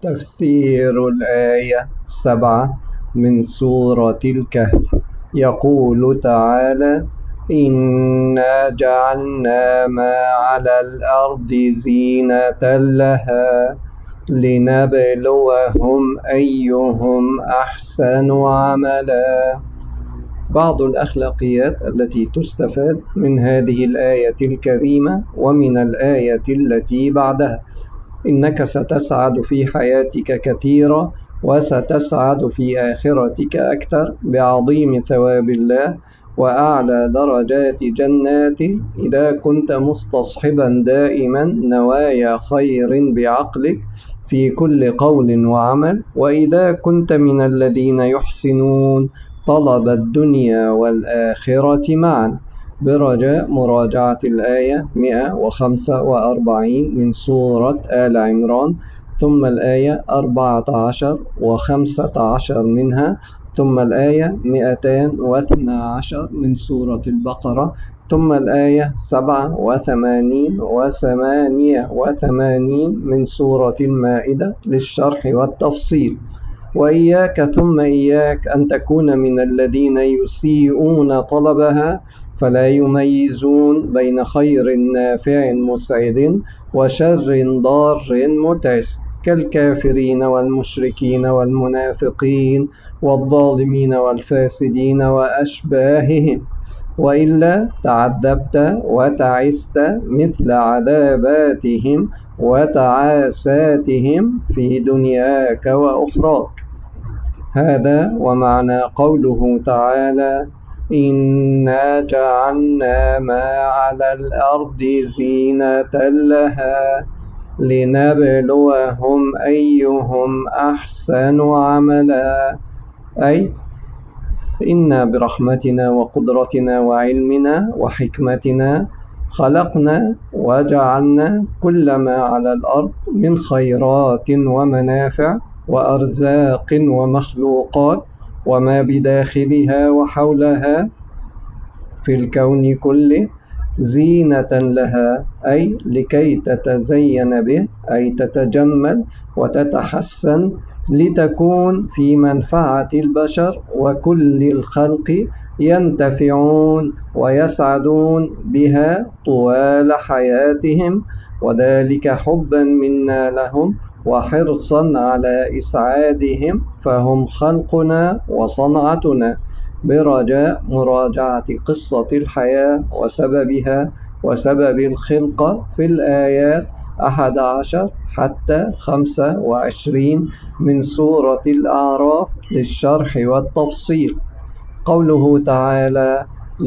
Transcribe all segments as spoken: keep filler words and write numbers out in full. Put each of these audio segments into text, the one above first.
تفسير الآية السبعة من سورة الكهف. يقول تعالى: إنا جعلنا ما على الأرض زينة لها لنبلوهم أيهم أحسن عملا. بعض الأخلاقيات التي تستفاد من هذه الآية الكريمة ومن الآية التي بعدها: إنك ستسعد في حياتك كثيرا، وستسعد في آخرتك أكثر بعظيم ثواب الله وأعلى درجات جناته إذا كنت مستصحبا دائما نوايا خير بعقلك في كل قول وعمل، وإذا كنت من الذين يحسنون طلب الدنيا والآخرة معا. برجاء مراجعة الآية مئة وخمسة وأربعين من سورة آل عمران، ثم الآية أربعة عشر وخمسة عشر منها، ثم الآية مئتان واثنى عشر من سورة البقرة، ثم الآية سبعة وثمانين وثمانية وثمانين من سورة المائدة للشرح والتفصيل. وإياك ثم إياك أن تكون من الذين يسيئون طلبها فلا يميزون بين خير نافع مسعد وشر ضار متعس، كالكافرين والمشركين والمنافقين والظالمين والفاسدين وأشباههم، وإلا تعذبت وتعست مثل عذاباتهم وتعاساتهم في دنياك وأخراك. هذا ومعنى قوله تعالى: إنا جعلنا ما على الأرض زينة لها لنبلوهم أيهم أحسن عملا، أي إنا برحمتنا وقدرتنا وعلمنا وحكمتنا خلقنا وجعلنا كل ما على الأرض من خيرات ومنافع وأرزاق ومخلوقات وما بداخلها وحولها في الكون كله زينة لها، أي لكي تتزين به، أي تتجمل وتتحسن لتكون في منفعة البشر وكل الخلق ينتفعون ويسعدون بها طوال حياتهم، وذلك حبا منا لهم وحرصا على إسعادهم، فهم خلقنا وصنعتنا. برجاء مراجعة قصة الحياة وسببها وسبب الخلقة في الآيات أحد عشر حتى خمسة وعشرين من سورة الأعراف للشرح والتفصيل. قوله تعالى: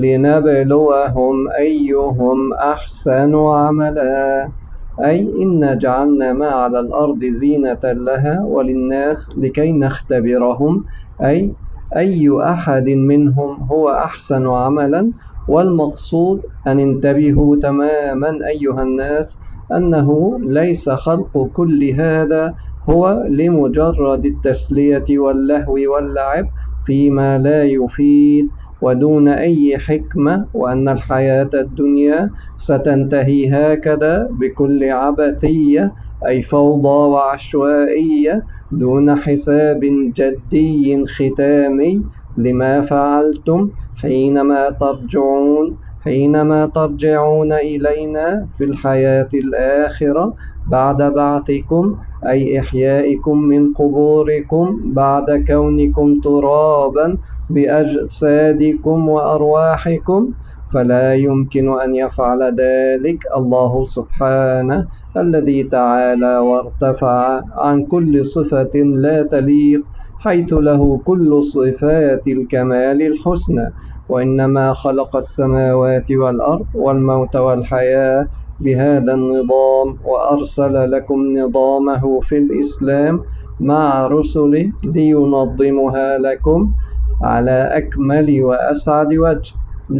لنبلوهم أيهم أحسن عملا، أي إنا جعلنا ما على الأرض زينة لها وللناس لكي نختبرهم، أي أي أحد منهم هو أحسن عملا. والمقصود أن انتبهوا تماما أيها الناس أنه ليس خلق كل هذا هو لمجرد التسلية واللهو واللعب فيما لا يفيد ودون أي حكمة، وأن الحياة الدنيا ستنتهي هكذا بكل عبثية، أي فوضى وعشوائية دون حساب جدي ختامي لما فعلتم حينما ترجعون حينما ترجعون إلينا في الحياة الآخرة بعد بعثكم، أي إحيائكم من قبوركم بعد كونكم ترابا بأجسادكم وأرواحكم، فلا يمكن أن يفعل ذلك الله سبحانه الذي تعالى وارتفع عن كل صفة لا تليق، حيث له كل صفات الكمال الحسنى، وإنما خلق السماوات والأرض والموت والحياة بهذا النظام، وأرسل لكم نظامه في الإسلام مع رسله لينظمها لكم على أكمل وأسعد وجه،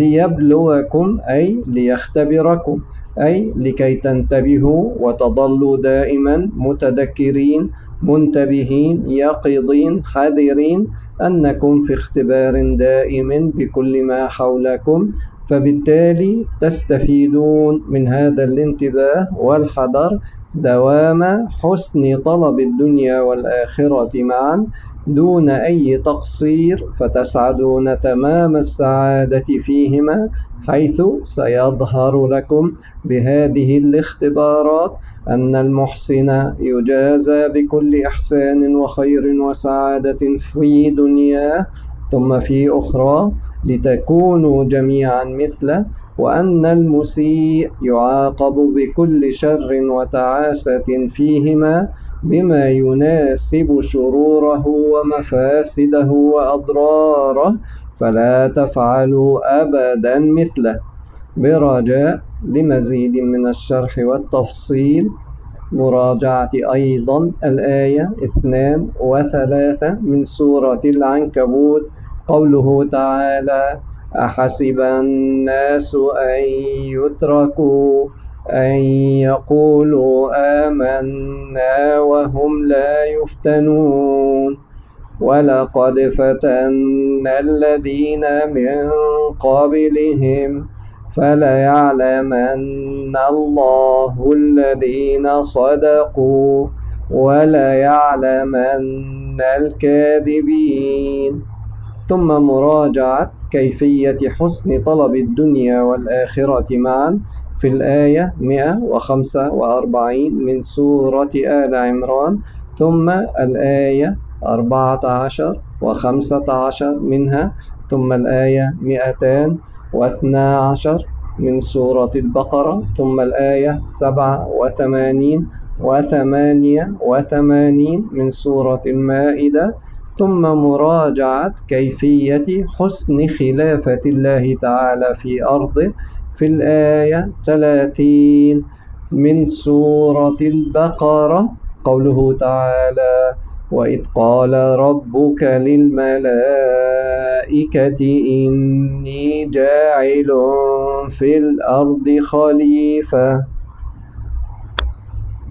ليبلوكم أي ليختبركم، أي لكي تنتبهوا وتظلوا دائما متذكرين منتبهين يقظين حذرين أنكم في اختبار دائم بكل ما حولكم، فبالتالي تستفيدون من هذا الانتباه والحذر دوام حسن طلب الدنيا والآخرة معا دون أي تقصير، فتسعدون تمام السعادة فيهما، حيث سيظهر لكم بهذه الاختبارات أن المحسن يجازى بكل إحسان وخير وسعادة في دنياه ثم في أخرى لتكونوا جميعا مثله، وأن المسيء يعاقب بكل شر وتعاسة فيهما بما يناسب شروره ومفاسده وأضراره، فلا تفعلوا أبدا مثله. برجاء لمزيد من الشرح والتفصيل مراجعة أيضا الآية اثنان وثلاثة من سورة العنكبوت، قوله تعالى: أحسب الناس أن يتركوا أن يقولوا آمنا وهم لا يفتنون، ولقد فتنا الذين من قبلهم فليعلمن الله الذين صدقوا وليعلمن الكاذبين. ثم مراجعة كيفية حسن طلب الدنيا والآخرة معا في الآية مئة وخمسة وأربعين من سورة آل عمران، ثم الآية أربعة عشر وخمسة عشر منها، ثم الآية مئتان واثنا عشر من سورة البقرة، ثم الآية سبعة وثمانين وثمانية وثمانين من سورة المائدة، ثم مراجعة كيفية حسن خلافة الله تعالى في أرضه في الآية ثلاثين من سورة البقرة، قوله تعالى: وإذ قال ربك للملائكة إني جاعل في الأرض خليفة